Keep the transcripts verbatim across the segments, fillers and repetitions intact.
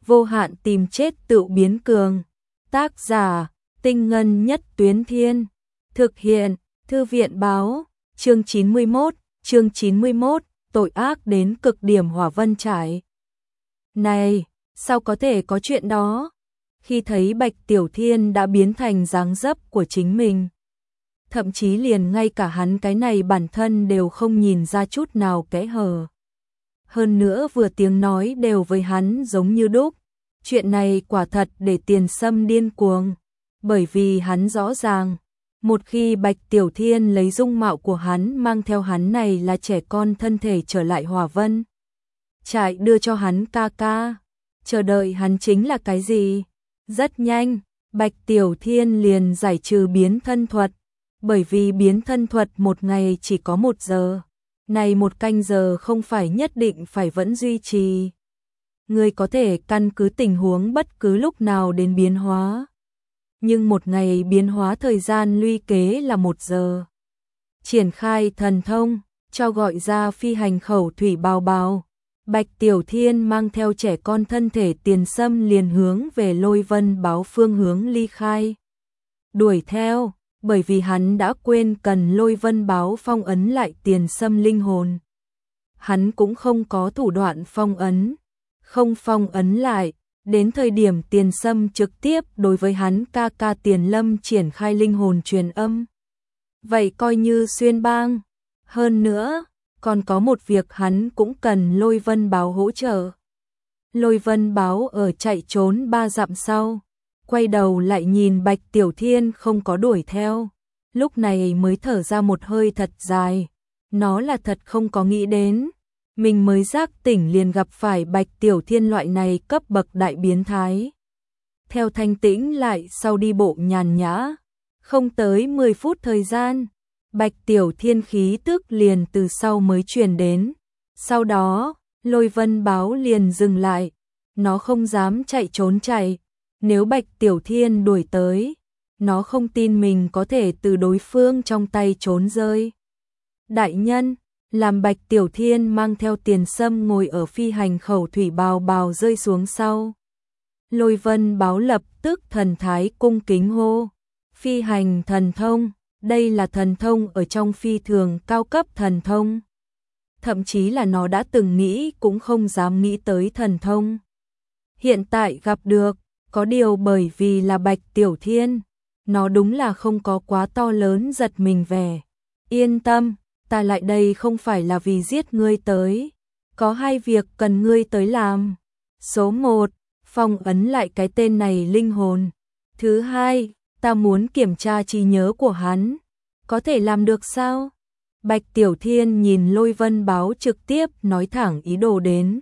vô hạn tìm chết tự biến cường. Tác giả, Tinh Ngân Nhất Tuyến Thiên. Thực hiện, Thư viện báo, chương chín mươi mốt, chương chín mươi mốt, tội ác đến cực điểm Hỏa Vân Trải. Này, sao có thể có chuyện đó? Khi thấy Bạch Tiểu Thiên đã biến thành dáng dấp của chính mình. Thậm chí liền ngay cả hắn cái này bản thân đều không nhìn ra chút nào kẽ hở. Hơn nữa vừa tiếng nói đều với hắn giống như đúc. Chuyện này quả thật để Tiền Sâm điên cuồng. Bởi vì hắn rõ ràng, một khi Bạch Tiểu Thiên lấy dung mạo của hắn mang theo hắn này là trẻ con thân thể trở lại Hỏa Vân Trải đưa cho hắn ca ca. Chờ đợi hắn chính là cái gì? Rất nhanh, Bạch Tiểu Thiên liền giải trừ biến thân thuật. Bởi vì biến thân thuật một ngày chỉ có một giờ. Này một canh giờ không phải nhất định phải vẫn duy trì. Người có thể căn cứ tình huống bất cứ lúc nào đến biến hóa. Nhưng một ngày biến hóa thời gian lũy kế là một giờ. Triển khai thần thông, cho gọi ra phi hành khẩu thủy bào bào. Bạch Tiểu Thiên mang theo trẻ con thân thể Tiền Sâm liền hướng về Lôi Vân Báo phương hướng ly khai. Đuổi theo, bởi vì hắn đã quên cần Lôi Vân Báo phong ấn lại Tiền Sâm linh hồn. Hắn cũng không có thủ đoạn phong ấn, không phong ấn lại. Đến thời điểm Tiền Sâm trực tiếp đối với hắn ca ca Tiền Lâm triển khai linh hồn truyền âm. Vậy coi như xuyên bang. Hơn nữa, còn có một việc hắn cũng cần Lôi Vân Báo hỗ trợ. Lôi Vân Báo ở chạy trốn ba dặm sau, quay đầu lại nhìn Bạch Tiểu Thiên không có đuổi theo. Lúc này mới thở ra một hơi thật dài. Nó là thật không có nghĩ đến. Mình mới giác tỉnh liền gặp phải Bạch Tiểu Thiên loại này cấp bậc đại biến thái. Theo thanh tĩnh lại sau đi bộ nhàn nhã. Không tới mười phút thời gian, Bạch Tiểu Thiên khí tức liền từ sau mới truyền đến. Sau đó, Lôi Vân Báo liền dừng lại. Nó không dám chạy trốn chạy. Nếu Bạch Tiểu Thiên đuổi tới, nó không tin mình có thể từ đối phương trong tay trốn rơi. Đại nhân, làm Bạch Tiểu Thiên mang theo Tiền Sâm ngồi ở phi hành khẩu thủy bào bào rơi xuống sau. Lôi Vân Báo lập tức thần thái cung kính hô. Phi hành thần thông, đây là thần thông ở trong phi thường cao cấp thần thông. Thậm chí là nó đã từng nghĩ cũng không dám nghĩ tới thần thông. Hiện tại gặp được, có điều bởi vì là Bạch Tiểu Thiên, nó đúng là không có quá to lớn giật mình vẻ. Yên tâm, ta lại đây không phải là vì giết ngươi tới. Có hai việc cần ngươi tới làm. Số một, phong ấn lại cái tên này linh hồn. Thứ hai, ta muốn kiểm tra trí nhớ của hắn. Có thể làm được sao? Bạch Tiểu Thiên nhìn Lôi Vân Báo trực tiếp nói thẳng ý đồ đến.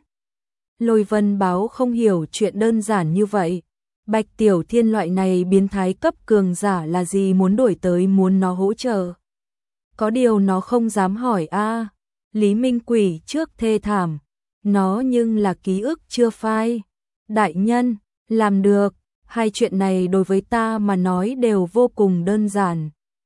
Lôi Vân Báo không hiểu chuyện đơn giản như vậy. Bạch Tiểu Thiên loại này biến thái cấp cường giả là gì muốn đổi tới muốn nó hỗ trợ. Có điều nó không dám hỏi a. Lý Minh Quỷ trước thê thảm. Nó nhưng là ký ức chưa phai. Đại nhân, làm được. Hai chuyện này đối với ta mà nói đều vô cùng đơn giản.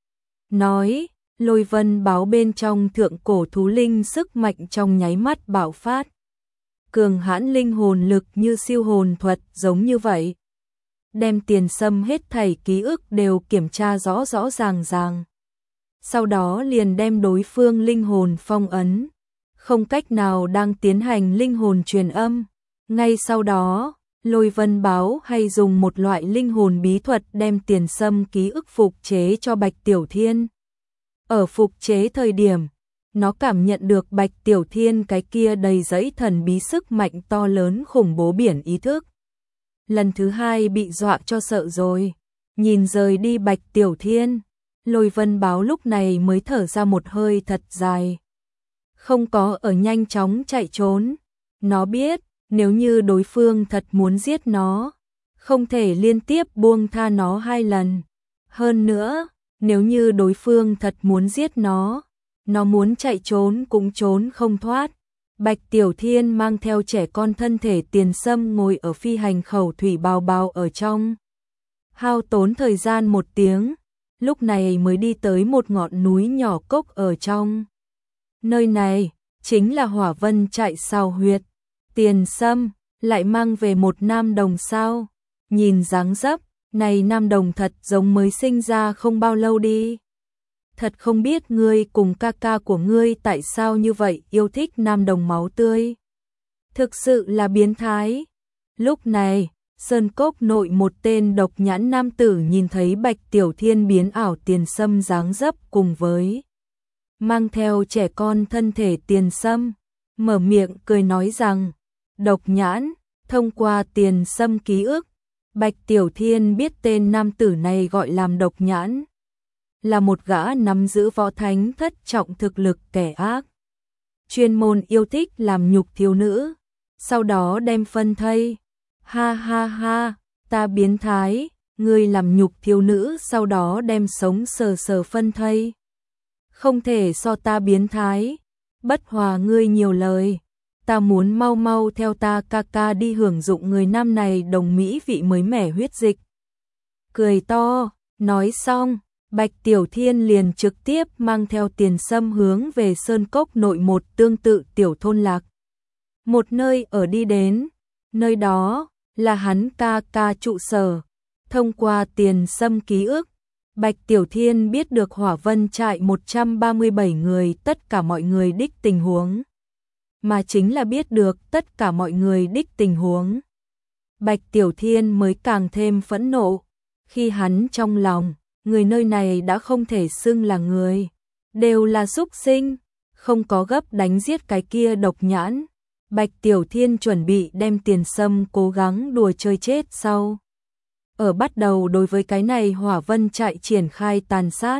Nói, Lôi Vân Báo bên trong thượng cổ thú linh sức mạnh trong nháy mắt bạo phát. Cường hãn linh hồn lực như siêu hồn thuật giống như vậy. Đem Tiền Sâm hết thảy ký ức đều kiểm tra rõ rõ ràng ràng. Sau đó liền đem đối phương linh hồn phong ấn. Không cách nào đang tiến hành linh hồn truyền âm. Ngay sau đó, Lôi Vân Báo hay dùng một loại linh hồn bí thuật đem Tiền Sâm ký ức phục chế cho Bạch Tiểu Thiên. Ở phục chế thời điểm, nó cảm nhận được Bạch Tiểu Thiên cái kia đầy dẫy thần bí sức mạnh to lớn khủng bố biển ý thức. Lần thứ hai bị dọa cho sợ rồi. Nhìn rời đi Bạch Tiểu Thiên, Lôi Vân Báo lúc này mới thở ra một hơi thật dài. Không có ở nhanh chóng chạy trốn. Nó biết, nếu như đối phương thật muốn giết nó, không thể liên tiếp buông tha nó hai lần. Hơn nữa, nếu như đối phương thật muốn giết nó, nó muốn chạy trốn cũng trốn không thoát. Bạch Tiểu Thiên mang theo trẻ con thân thể Tiền Sâm ngồi ở phi hành khẩu thủy bào bào ở trong. Hao tốn thời gian một tiếng, lúc này mới đi tới một ngọn núi nhỏ cốc ở trong. Nơi này, chính là Hỏa Vân Trải sao huyệt. Tiền Sâm, lại mang về một nam đồng sao? Nhìn dáng dấp, này nam đồng thật giống mới sinh ra không bao lâu đi. Thật không biết ngươi cùng ca ca của ngươi tại sao như vậy yêu thích nam đồng máu tươi. Thực sự là biến thái. Lúc này, sơn cốc nội một tên độc nhãn nam tử nhìn thấy Bạch Tiểu Thiên biến ảo Tiền Sâm dáng dấp cùng với mang theo trẻ con thân thể Tiền Sâm, mở miệng cười nói rằng, độc nhãn, thông qua Tiền Sâm ký ức, Bạch Tiểu Thiên biết tên nam tử này gọi làm độc nhãn, là một gã nắm giữ võ thánh thất trọng thực lực kẻ ác, chuyên môn yêu thích làm nhục thiếu nữ, sau đó đem phân thây. Ha ha ha, ta biến thái, ngươi làm nhục thiếu nữ sau đó đem sống sờ sờ phân thây. Không thể so ta biến thái, bất hòa ngươi nhiều lời, ta muốn mau mau theo ta ca ca đi hưởng dụng người nam này đồng mỹ vị mới mẻ huyết dịch. Cười to, nói xong, Bạch Tiểu Thiên liền trực tiếp mang theo Tiền Sâm hướng về sơn cốc nội một tương tự tiểu thôn lạc. Một nơi ở đi đến, nơi đó là hắn ca ca trụ sở. Thông qua Tiền Sâm ký ức, Bạch Tiểu Thiên biết được Hỏa Vân trại một trăm ba mươi bảy người tất cả mọi người đích tình huống. Mà chính là biết được tất cả mọi người đích tình huống. Bạch Tiểu Thiên mới càng thêm phẫn nộ, khi hắn trong lòng, người nơi này đã không thể xưng là người, đều là súc sinh, không có gấp đánh giết cái kia độc nhãn. Bạch Tiểu Thiên chuẩn bị đem Tiền Sâm cố gắng đùa chơi chết sau. Ở bắt đầu đối với cái này Hỏa Vân trại triển khai tàn sát.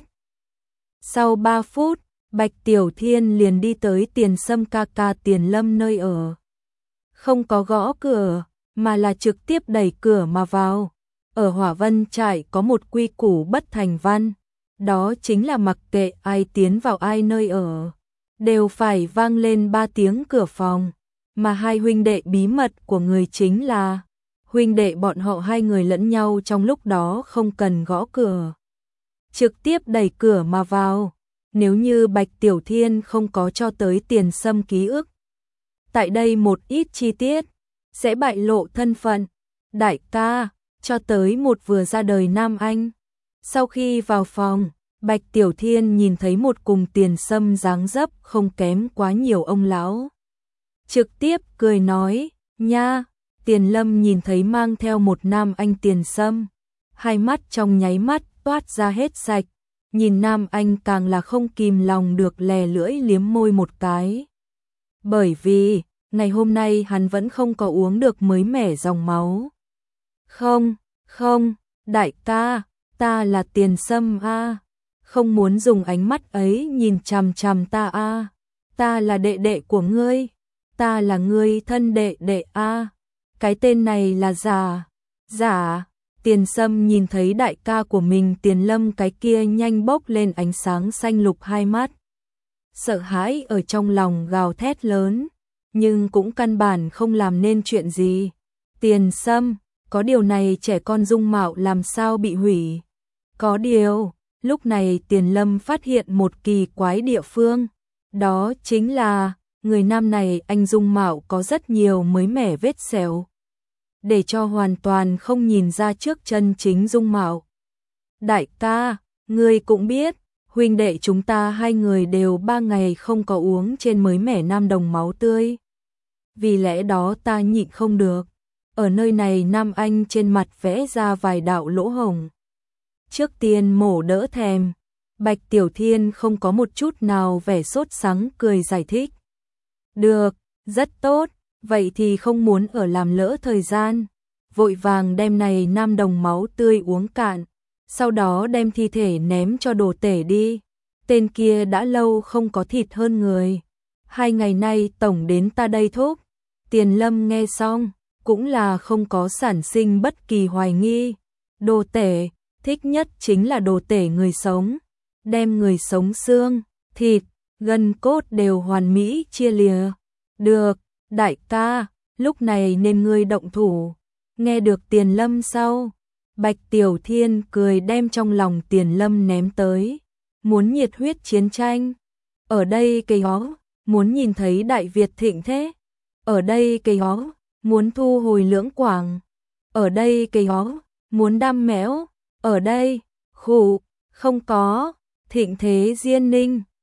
Sau ba phút, Bạch Tiểu Thiên liền đi tới Tiền Sâm ca ca Tiền Lâm nơi ở. Không có gõ cửa, mà là trực tiếp đẩy cửa mà vào. Ở Hỏa Vân trại có một quy củ bất thành văn, đó chính là mặc kệ ai tiến vào ai nơi ở, đều phải vang lên ba tiếng cửa phòng. Mà hai huynh đệ bí mật của người chính là huynh đệ bọn họ hai người lẫn nhau trong lúc đó không cần gõ cửa, trực tiếp đẩy cửa mà vào. Nếu như Bạch Tiểu Thiên không có cho tới Tiền Sâm ký ức, tại đây một ít chi tiết sẽ bại lộ thân phận. Đại ca, cho tới một vừa ra đời nam anh. Sau khi vào phòng, Bạch Tiểu Thiên nhìn thấy một cùng Tiền Sâm dáng dấp không kém quá nhiều ông lão. Trực tiếp cười nói, nha. Tiền Lâm nhìn thấy mang theo một nam anh Tiền Sâm, hai mắt trong nháy mắt toát ra hết sạch, nhìn nam anh càng là không kìm lòng được lè lưỡi liếm môi một cái. Bởi vì, ngày hôm nay hắn vẫn không có uống được mới mẻ dòng máu. Không, không, đại ca, ta là Tiền Sâm a, không muốn dùng ánh mắt ấy nhìn chằm chằm ta a, ta là đệ đệ của ngươi. Ta là ngươi thân đệ đệ a. Cái tên này là giả. Giả. Tiền Sâm nhìn thấy đại ca của mình Tiền Lâm cái kia nhanh bốc lên ánh sáng xanh lục hai mắt. Sợ hãi ở trong lòng gào thét lớn, nhưng cũng căn bản không làm nên chuyện gì. Tiền Sâm, có điều này trẻ con dung mạo làm sao bị hủy. Có điều, lúc này Tiền Lâm phát hiện một kỳ quái địa phương. Đó chính là người nam này anh dung mạo có rất nhiều mới mẻ vết sẹo, để cho hoàn toàn không nhìn ra trước chân chính dung mạo. Đại ca, ngươi cũng biết, huynh đệ chúng ta hai người đều ba ngày không có uống trên mới mẻ nam đồng máu tươi. Vì lẽ đó ta nhịn không được, ở nơi này nam anh trên mặt vẽ ra vài đạo lỗ hổng. Trước tiên mổ đỡ thèm, Bạch Tiểu Thiên không có một chút nào vẻ sốt sắng cười giải thích. Được, rất tốt, vậy thì không muốn ở làm lỡ thời gian. Vội vàng đem này nam đồng máu tươi uống cạn, sau đó đem thi thể ném cho đồ tể đi. Tên kia đã lâu không có thịt hơn người. Hai ngày nay tổng đến ta đây thúc. Tiền Lâm nghe xong, cũng là không có sản sinh bất kỳ hoài nghi. Đồ tể, thích nhất chính là đồ tể người sống. Đem người sống xương, thịt, gân cốt đều hoàn mỹ chia lìa. Được, đại ca, lúc này nên ngươi động thủ. Nghe được Tiền Lâm sau, Bạch Tiểu Thiên cười đem trong lòng Tiền Lâm ném tới. Muốn nhiệt huyết chiến tranh. Ở đây cây hó, muốn nhìn thấy Đại Việt thịnh thế. Ở đây cây hó, muốn thu hồi Lưỡng Quảng. Ở đây cây ó, muốn đam mẽo, ở đây, khụ, không có, Thịnh Thế Diên Ninh.